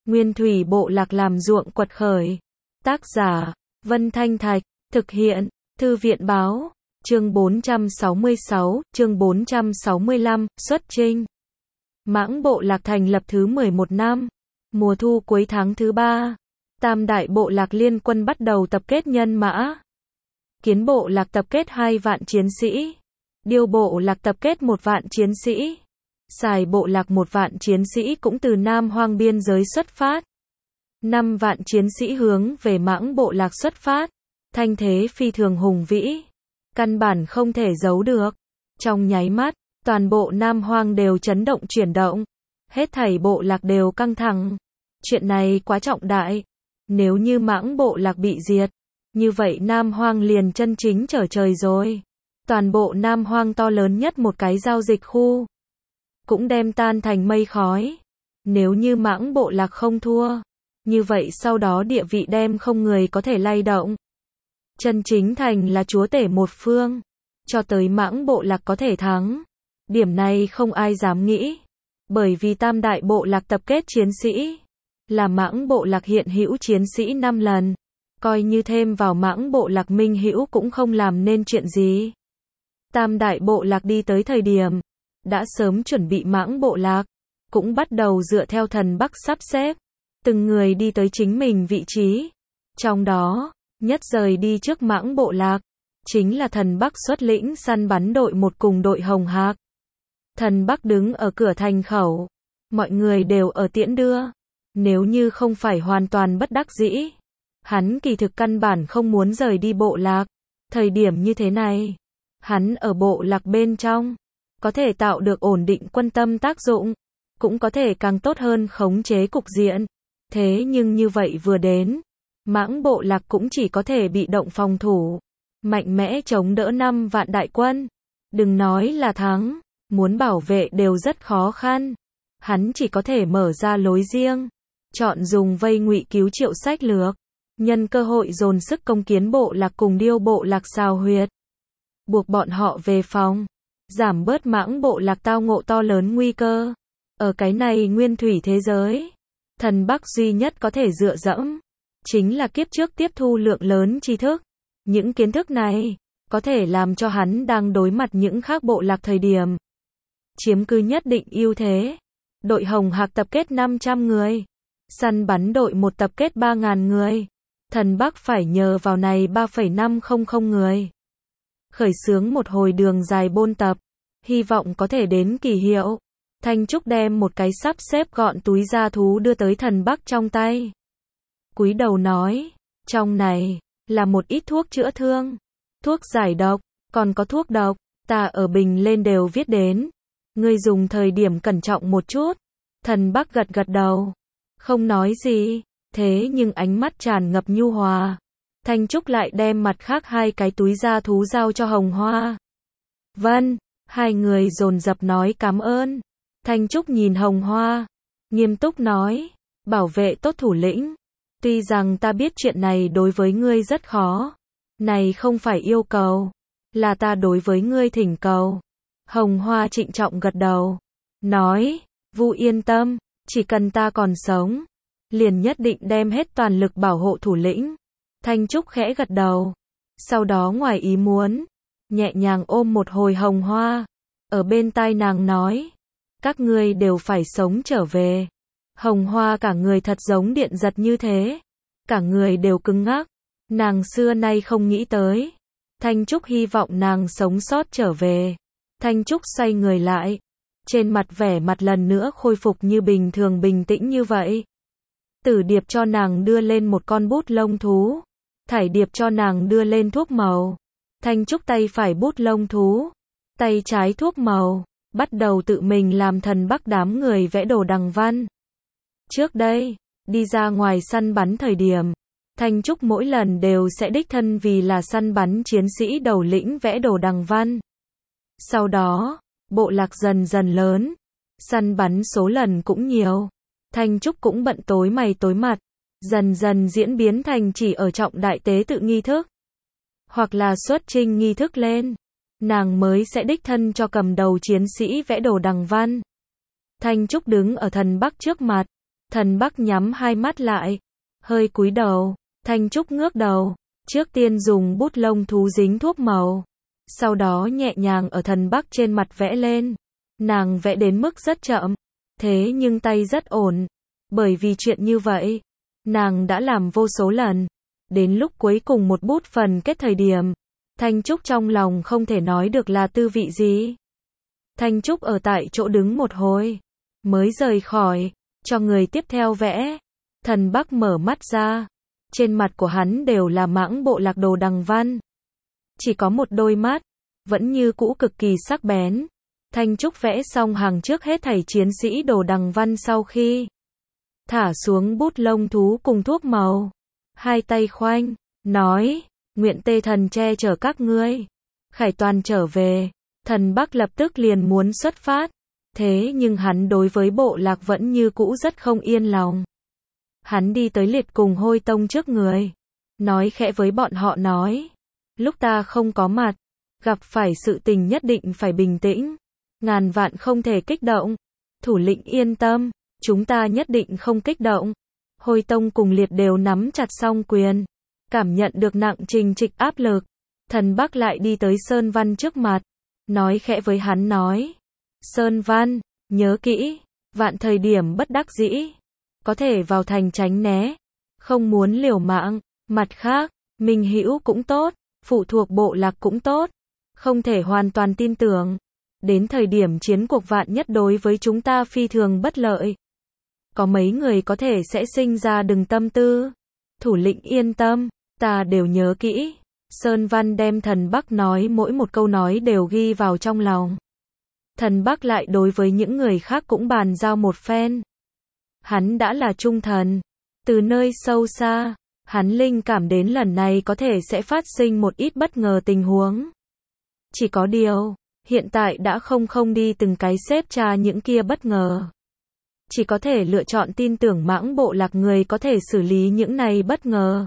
Nguyên thủy bộ lạc làm ruộng quật khởi. Tác giả, Vân Thanh Thạch, thực hiện, Thư viện báo, chương 466, chương 465, xuất chinh. Mãng bộ lạc thành lập thứ 11 năm, mùa thu cuối tháng thứ 3, Tam đại bộ lạc liên quân bắt đầu tập kết nhân mã. Kiến bộ lạc tập kết 2 vạn chiến sĩ, Điêu bộ lạc tập kết 1 vạn chiến sĩ, Sài bộ lạc 1 vạn chiến sĩ cũng từ Nam Hoang biên giới xuất phát. 5 vạn chiến sĩ hướng về Mãng bộ lạc xuất phát, thanh thế phi thường hùng vĩ, căn bản không thể giấu được. Trong nháy mắt, toàn bộ Nam Hoang đều chấn động chuyển động, hết thảy bộ lạc đều căng thẳng. Chuyện này quá trọng đại, nếu như Mãng bộ lạc bị diệt, như vậy Nam Hoang liền chân chính trở trời rồi. Toàn bộ Nam Hoang to lớn nhất một cái giao dịch khu, cũng đem tan thành mây khói. Nếu như Mãng bộ lạc không thua, như vậy sau đó địa vị đem không người có thể lay động. Chân chính thành là chúa tể một phương, cho tới Mãng bộ lạc có thể thắng. Điểm này không ai dám nghĩ, bởi vì tam đại bộ lạc tập kết chiến sĩ, là Mãng bộ lạc hiện hữu chiến sĩ 5 lần. Coi như thêm vào Mãng bộ lạc minh hữu cũng không làm nên chuyện gì. Tam đại bộ lạc đi tới thời điểm, đã sớm chuẩn bị Mãng bộ lạc, cũng bắt đầu dựa theo thần Bắc sắp xếp, từng người đi tới chính mình vị trí. Trong đó, nhất rời đi trước Mãng bộ lạc, chính là thần Bắc xuất lĩnh săn bắn đội 1 cùng đội Hồng Hạc. Thần Bắc đứng ở cửa thành khẩu, mọi người đều ở tiễn đưa. Nếu như không phải hoàn toàn bất đắc dĩ, hắn kỳ thực căn bản không muốn rời đi bộ lạc. Thời điểm như thế này, hắn ở bộ lạc bên trong, có thể tạo được ổn định quân tâm tác dụng, cũng có thể càng tốt hơn khống chế cục diện. Thế nhưng như vậy vừa đến, Mãng bộ lạc cũng chỉ có thể bị động phòng thủ, mạnh mẽ chống đỡ 5 vạn đại quân. Đừng nói là thắng, muốn bảo vệ đều rất khó khăn. Hắn chỉ có thể mở ra lối riêng, chọn dùng vây ngụy cứu triệu sách lược, nhân cơ hội dồn sức công Kiến bộ lạc cùng Điêu bộ lạc xào huyệt, buộc bọn họ về phòng, giảm bớt Mãng bộ lạc tao ngộ to lớn nguy cơ. Ở cái này nguyên thủy thế giới, thần Bắc duy nhất có thể dựa dẫm, chính là kiếp trước tiếp thu lượng lớn tri thức. Những kiến thức này, có thể làm cho hắn đang đối mặt những khác bộ lạc thời điểm, chiếm cứ nhất định ưu thế. Đội Hồng Hạc tập kết 500 người, săn bắn đội 1 tập kết 3.000 người. Thần Bắc phải nhờ vào này 3,500 người, khởi xướng một hồi đường dài bôn tập, hy vọng có thể đến kỳ hiệu. Thanh Trúc đem một cái sắp xếp gọn túi da thú đưa tới thần Bắc trong tay, cúi đầu nói, trong này là một ít thuốc chữa thương, thuốc giải độc, còn có thuốc độc, ta ở bình lên đều viết đến, ngươi dùng thời điểm cẩn trọng một chút. Thần Bắc gật gật đầu, không nói gì, thế nhưng ánh mắt tràn ngập nhu hòa. Thanh Trúc lại đem mặt khác 2 cái túi da thú giao cho Hồng Hoa. Vâng, 2 người dồn dập nói cảm ơn. Thanh Trúc nhìn Hồng Hoa, nghiêm túc nói, bảo vệ tốt thủ lĩnh. Tuy rằng ta biết chuyện này đối với ngươi rất khó, này không phải yêu cầu, là ta đối với ngươi thỉnh cầu. Hồng Hoa trịnh trọng gật đầu, nói, Vu yên tâm, chỉ cần ta còn sống, liền nhất định đem hết toàn lực bảo hộ thủ lĩnh. Thanh Trúc khẽ gật đầu, sau đó ngoài ý muốn, nhẹ nhàng ôm một hồi Hồng Hoa, ở bên tai nàng nói, các ngươi đều phải sống trở về. Hồng Hoa cả người thật giống điện giật như thế, cả người đều cứng ngắc, nàng xưa nay không nghĩ tới. Thanh Trúc hy vọng nàng sống sót trở về. Thanh Trúc xoay người lại, trên mặt vẻ mặt lần nữa khôi phục như bình thường bình tĩnh như vậy. Tử Điệp cho nàng đưa lên một con bút lông thú, Thải Điệp cho nàng đưa lên thuốc màu. Thanh Trúc tay phải bút lông thú, tay trái thuốc màu, bắt đầu tự mình làm thần Bắc đám người vẽ đồ đằng văn. Trước đây, đi ra ngoài săn bắn thời điểm, Thanh Trúc mỗi lần đều sẽ đích thân vì là săn bắn chiến sĩ đầu lĩnh vẽ đồ đằng văn. Sau đó, bộ lạc dần dần lớn, săn bắn số lần cũng nhiều. Thanh Trúc cũng bận tối mày tối mặt, dần dần diễn biến thành chỉ ở trọng đại tế tự nghi thức, hoặc là xuất chinh nghi thức lên, nàng mới sẽ đích thân cho cầm đầu chiến sĩ vẽ đồ đằng văn. Thanh Trúc đứng ở thần Bắc trước mặt, Thần Bắc nhắm hai mắt lại, hơi cúi đầu, Thanh Trúc ngước đầu, trước tiên dùng bút lông thú dính thuốc màu, sau đó nhẹ nhàng ở Thần Bắc trên mặt vẽ lên. Nàng vẽ đến mức rất chậm, thế nhưng tay rất ổn, bởi vì chuyện như vậy, nàng đã làm vô số lần. Đến lúc cuối cùng một bút phần kết thời điểm, Thanh Trúc trong lòng không thể nói được là tư vị gì. Thanh Trúc ở tại chỗ đứng một hồi, mới rời khỏi, cho người tiếp theo vẽ. Thần Bắc mở mắt ra, trên mặt của hắn đều là mãng bộ lạc Đồ Đằng Văn. Chỉ có một đôi mắt, vẫn như cũ cực kỳ sắc bén. Thanh Trúc vẽ xong hàng trước hết thảy chiến sĩ Đồ Đằng Văn sau khi thả xuống bút lông thú cùng thuốc màu, hai tay khoanh, nói, nguyện Tê Thần che chở các ngươi, khải toàn trở về. Thần Bắc lập tức liền muốn xuất phát, thế nhưng hắn đối với bộ lạc vẫn như cũ rất không yên lòng. Hắn đi tới Liệt cùng Hôi Tông trước người, nói khẽ với bọn họ nói, lúc ta không có mặt, gặp phải sự tình nhất định phải bình tĩnh, ngàn vạn không thể kích động. Thủ lĩnh yên tâm, chúng ta nhất định không kích động. Hôi Tông cùng Liệt đều nắm chặt song quyền, cảm nhận được nặng trình trịch áp lực. Thần Bắc lại đi tới Sơn Văn trước mặt, nói khẽ với hắn nói, Sơn Văn, nhớ kỹ, vạn thời điểm bất đắc dĩ, có thể vào thành tránh né, không muốn liều mạng. Mặt khác, Minh Hữu cũng tốt, phụ thuộc bộ lạc cũng tốt, không thể hoàn toàn tin tưởng. Đến thời điểm chiến cuộc vạn nhất đối với chúng ta phi thường bất lợi, có mấy người có thể sẽ sinh ra đừng tâm tư. Thủ lĩnh yên tâm, ta đều nhớ kỹ. Sơn Văn đem Thần Bắc nói mỗi một câu nói đều ghi vào trong lòng. Thần Bắc lại đối với những người khác cũng bàn giao một phen. Hắn đã là trung thần. Từ nơi sâu xa, hắn linh cảm đến lần này có thể sẽ phát sinh một ít bất ngờ tình huống. Chỉ có điều, hiện tại đã không đi từng cái xếp tra những kia bất ngờ. Chỉ có thể lựa chọn tin tưởng mãng bộ lạc người có thể xử lý những này bất ngờ.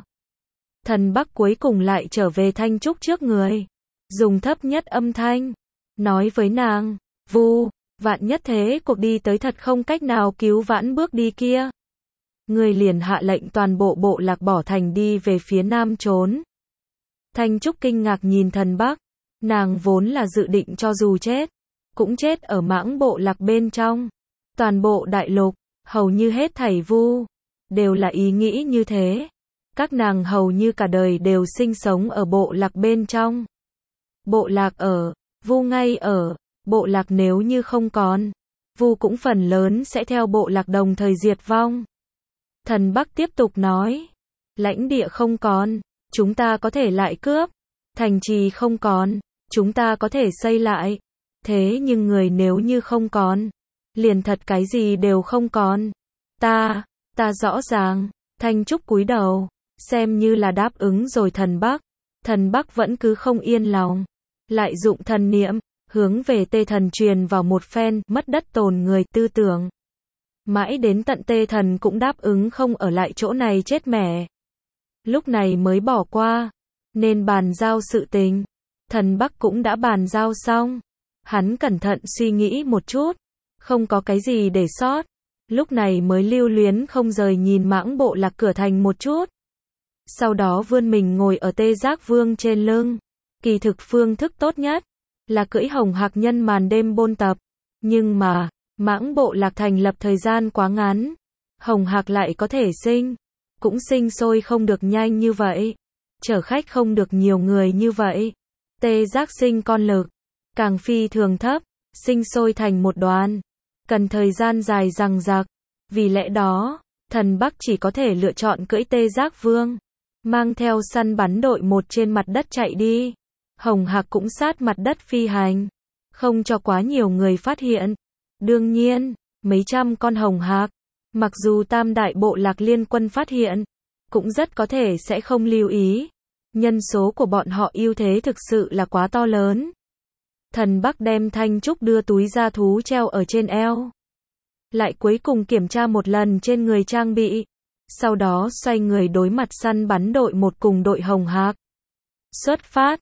Thần Bắc cuối cùng lại trở về Thanh Trúc trước người, dùng thấp nhất âm thanh, nói với nàng, Vu, vạn nhất thế cuộc đi tới thật không cách nào cứu vãn bước đi kia. Người liền hạ lệnh toàn bộ bộ lạc bỏ thành đi về phía nam trốn. Thanh Trúc kinh ngạc nhìn Thần Bắc, nàng vốn là dự định cho dù chết, cũng chết ở mãng bộ lạc bên trong. Toàn bộ đại lục, hầu như hết thảy Vu, đều là ý nghĩ như thế. Các nàng hầu như cả đời đều sinh sống ở bộ lạc bên trong. Bộ lạc ở, Vu ngay ở, bộ lạc nếu như không còn, Vu cũng phần lớn sẽ theo bộ lạc đồng thời diệt vong. Thần Bắc tiếp tục nói, lãnh địa không còn, chúng ta có thể lại cướp, thành trì không còn, chúng ta có thể xây lại. Thế nhưng người nếu như không còn, liền thật cái gì đều không còn. Ta rõ ràng. Thanh Trúc cúi đầu, xem như là đáp ứng rồi Thần Bắc. Thần Bắc vẫn cứ không yên lòng, lại dụng thần niệm, hướng về Tê Thần truyền vào một phen mất đất tồn người tư tưởng. Mãi đến tận Tê Thần cũng đáp ứng không ở lại chỗ này chết mẻ. Lúc này mới bỏ qua, nên bàn giao sự tình. Thần Bắc cũng đã bàn giao xong. Hắn cẩn thận suy nghĩ một chút, không có cái gì để sót. Lúc này mới lưu luyến không rời nhìn mãng bộ lạc cửa thành một chút. Sau đó vươn mình ngồi ở Tê Giác Vương trên lưng. Kỳ thực phương thức tốt nhất là cưỡi hồng hạc nhân màn đêm bôn tập. Nhưng mà, mãng bộ lạc thành lập thời gian quá ngắn. Hồng hạc lại có thể sinh, cũng sinh sôi không được nhanh như vậy. Chở khách không được nhiều người như vậy. Tê Giác sinh con lực, càng phi thường thấp, sinh sôi thành một đoàn. Cần thời gian dài dằng dặc. Vì lẽ đó, Thần Bắc chỉ có thể lựa chọn cưỡi Tê Giác Vương, mang theo săn bắn đội một trên mặt đất chạy đi. Hồng hạc cũng sát mặt đất phi hành, không cho quá nhiều người phát hiện. Đương nhiên, mấy trăm con hồng hạc, mặc dù tam đại bộ lạc liên quân phát hiện, cũng rất có thể sẽ không lưu ý. Nhân số của bọn họ ưu thế thực sự là quá to lớn. Thần Bắc đem Thanh Trúc đưa túi da thú treo ở trên eo. Lại cuối cùng kiểm tra một lần trên người trang bị. Sau đó xoay người đối mặt săn bắn đội một cùng đội hồng hạc. Xuất phát.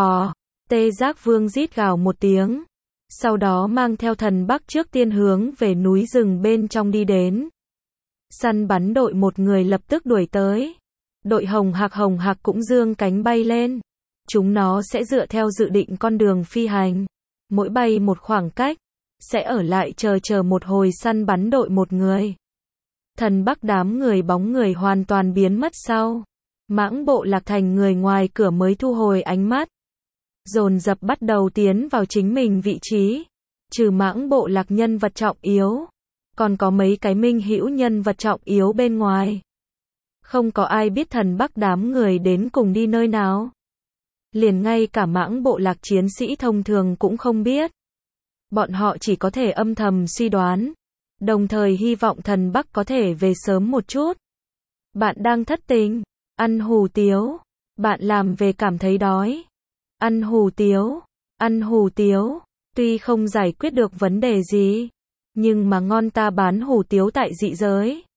Tê Giác Vương rít gào một tiếng. Sau đó mang theo Thần Bắc trước tiên hướng về núi rừng bên trong đi đến. Săn bắn đội một người lập tức đuổi tới. Đội hồng hạc cũng giương cánh bay lên. Chúng nó sẽ dựa theo dự định con đường phi hành. Mỗi bay một khoảng cách, sẽ ở lại chờ một hồi săn bắn đội một người. Thần Bắc đám người bóng người hoàn toàn biến mất sau. Mãng Bộ Lạc thành người ngoài cửa mới thu hồi ánh mắt. Dồn dập bắt đầu tiến vào chính mình vị trí. Trừ Mãng Bộ Lạc nhân vật trọng yếu, còn có mấy cái minh hữu nhân vật trọng yếu bên ngoài. Không có ai biết Thần Bắc đám người đến cùng đi nơi nào. Liền ngay cả Mãng Bộ Lạc chiến sĩ thông thường cũng không biết. Bọn họ chỉ có thể âm thầm suy đoán, đồng thời hy vọng Thần Bắc có thể về sớm một chút. Bạn đang thất tình, ăn hủ tiếu, bạn làm về cảm thấy đói. Ăn hủ tiếu, tuy không giải quyết được vấn đề gì, nhưng mà ngon, ta bán hủ tiếu tại dị giới.